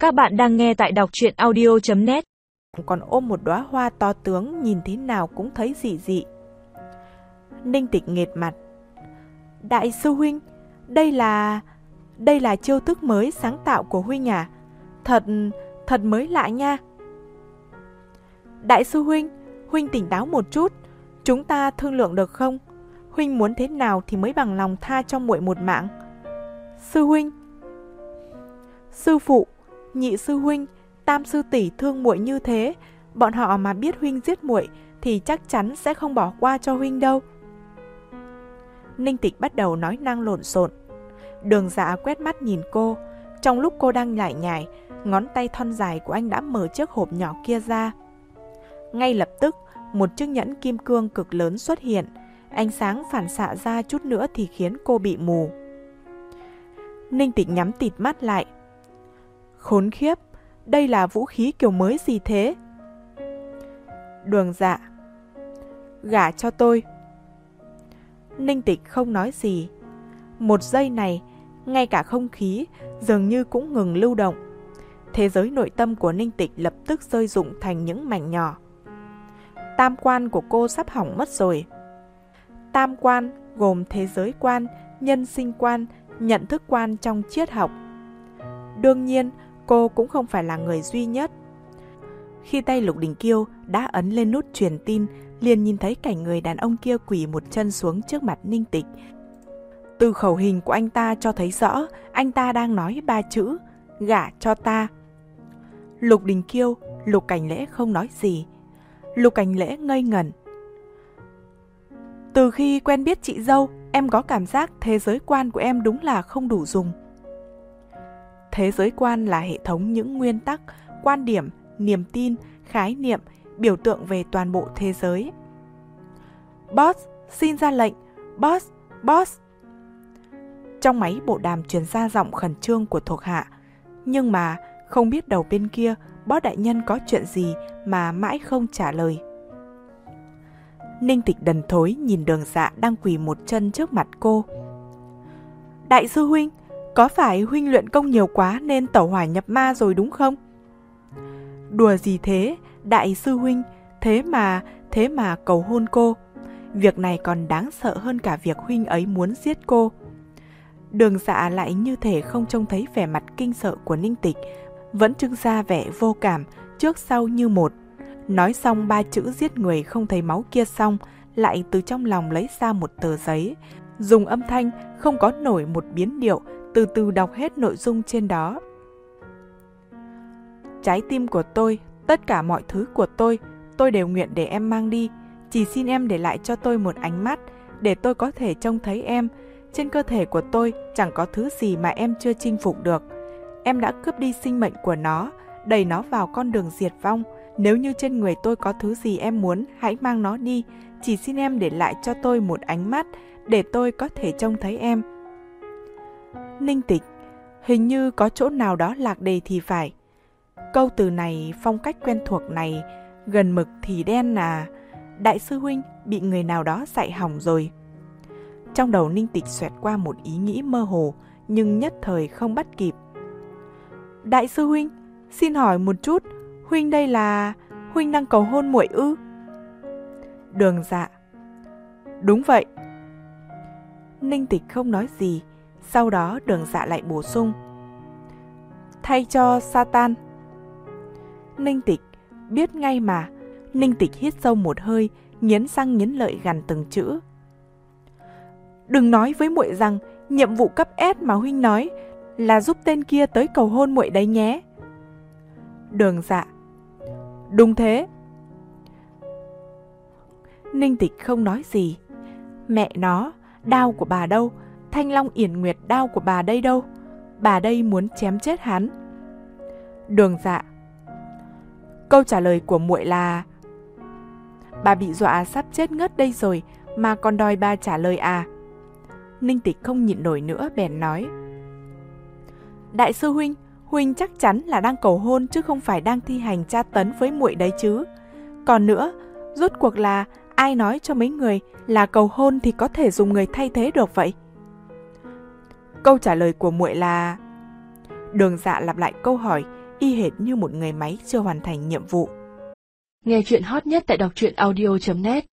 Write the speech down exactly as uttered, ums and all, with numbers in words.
Các bạn đang nghe tại đọc truyện audio chấm net. Còn ôm một đóa hoa to tướng, nhìn thế nào cũng thấy dị dị. Ninh Tịch nghệt mặt. Đại sư huynh, đây là... Đây là chiêu thức mới sáng tạo của huynh à? Thật... thật mới lạ nha. Đại sư huynh, huynh tỉnh táo một chút, chúng ta thương lượng được không? Huynh muốn thế nào thì mới bằng lòng tha cho muội một mạng? Sư huynh, sư phụ, nhị sư huynh, tam sư tỷ thương muội như thế, bọn họ mà biết huynh giết muội thì chắc chắn sẽ không bỏ qua cho huynh đâu. Ninh Tịch bắt đầu nói năng lộn xộn. Đường Dạ quét mắt nhìn cô. Trong lúc cô đang nhảy nhảy, ngón tay thon dài của anh đã mở chiếc hộp nhỏ kia ra. Ngay lập tức, một chiếc nhẫn kim cương cực lớn xuất hiện. Ánh sáng phản xạ ra chút nữa thì khiến cô bị mù. Ninh Tịch nhắm tịt mắt lại. Khốn khiếp, đây là vũ khí kiểu mới gì thế? Đường Dạ, gả cho tôi. Ninh Tịch không nói gì. Một giây này, ngay cả không khí dường như cũng ngừng lưu động. Thế giới nội tâm của Ninh Tịch lập tức rơi rụng thành những mảnh nhỏ. Tam quan của cô sắp hỏng mất rồi. Tam quan gồm thế giới quan, nhân sinh quan, nhận thức quan trong triết học. Đương nhiên, cô cũng không phải là người duy nhất. Khi tay Lục Đình Kiêu đã ấn lên nút truyền tin, liền nhìn thấy cảnh người đàn ông kia quỳ một chân xuống trước mặt Ninh Tịch. Từ khẩu hình của anh ta cho thấy rõ, anh ta đang nói ba chữ, gả cho ta. Lục Đình Kiêu, Lục Cảnh Lễ không nói gì. Lục Cảnh Lễ ngây ngẩn. Từ khi quen biết chị dâu, em có cảm giác thế giới quan của em đúng là không đủ dùng. Thế giới quan là hệ thống những nguyên tắc, quan điểm, niềm tin, khái niệm, biểu tượng về toàn bộ thế giới. Boss, xin ra lệnh. Boss, boss. Trong máy bộ đàm truyền ra giọng khẩn trương của thuộc hạ. Nhưng mà không biết đầu bên kia boss đại nhân có chuyện gì mà mãi không trả lời. Ninh Tịch đần thối nhìn Đường Dạ đang quỳ một chân trước mặt cô. Đại sư huynh, có phải huynh luyện công nhiều quá nên tẩu hỏa nhập ma rồi đúng không? Đùa gì thế, đại sư huynh, thế mà, thế mà cầu hôn cô. Việc này còn đáng sợ hơn cả việc huynh ấy muốn giết cô. Đường Dạ lại như thể không trông thấy vẻ mặt kinh sợ của Ninh Tịch, vẫn trưng ra vẻ vô cảm, trước sau như một. Nói xong ba chữ giết người không thấy máu kia xong, lại từ trong lòng lấy ra một tờ giấy, dùng âm thanh không có nổi một biến điệu, từ từ đọc hết nội dung trên đó. Trái tim của tôi, tất cả mọi thứ của tôi, tôi đều nguyện để em mang đi. Chỉ xin em để lại cho tôi một ánh mắt, để tôi có thể trông thấy em. Trên cơ thể của tôi chẳng có thứ gì mà em chưa chinh phục được. Em đã cướp đi sinh mệnh của nó, đẩy nó vào con đường diệt vong. Nếu như trên người tôi có thứ gì em muốn, hãy mang nó đi. Chỉ xin em để lại cho tôi một ánh mắt, để tôi có thể trông thấy em. Ninh Tịch, hình như có chỗ nào đó lạc đề thì phải. Câu từ này, phong cách quen thuộc này, gần mực thì đen à. Đại sư huynh bị người nào đó dạy hỏng rồi. Trong đầu Ninh Tịch xoẹt qua một ý nghĩ mơ hồ, nhưng nhất thời không bắt kịp. Đại sư huynh, xin hỏi một chút, huynh đây là... huynh đang cầu hôn muội ư? Đường Dạ, đúng vậy. Ninh Tịch không nói gì. Sau đó Đường Dạ lại bổ sung, thay cho Satan. Ninh Tịch biết ngay mà. Ninh Tịch hít sâu một hơi, nghiến răng nghiến lợi gằn từng chữ. Đừng nói với muội rằng nhiệm vụ cấp S mà huynh nói là giúp tên kia tới cầu hôn muội đấy nhé. Đường Dạ, đúng thế. Ninh Tịch không nói gì. Mẹ nó, đao của bà đâu? Thanh Long Yển Nguyệt đao của bà đây đâu? Bà đây muốn chém chết hắn. Đường Dạ, câu trả lời của muội là... Bà bị dọa sắp chết ngất đây rồi mà còn đòi bà trả lời à? Ninh Tịch không nhịn nổi nữa bèn nói. Đại sư huynh, huynh chắc chắn là đang cầu hôn chứ không phải đang thi hành tra tấn với muội đấy chứ. Còn nữa, rốt cuộc là ai nói cho mấy người là cầu hôn thì có thể dùng người thay thế được vậy? Câu trả lời của muội là... Đường Dạ lặp lại câu hỏi, y hệt như một người máy chưa hoàn thành nhiệm vụ. Nghe chuyện hot nhất tại đọc truyện audio chấm net.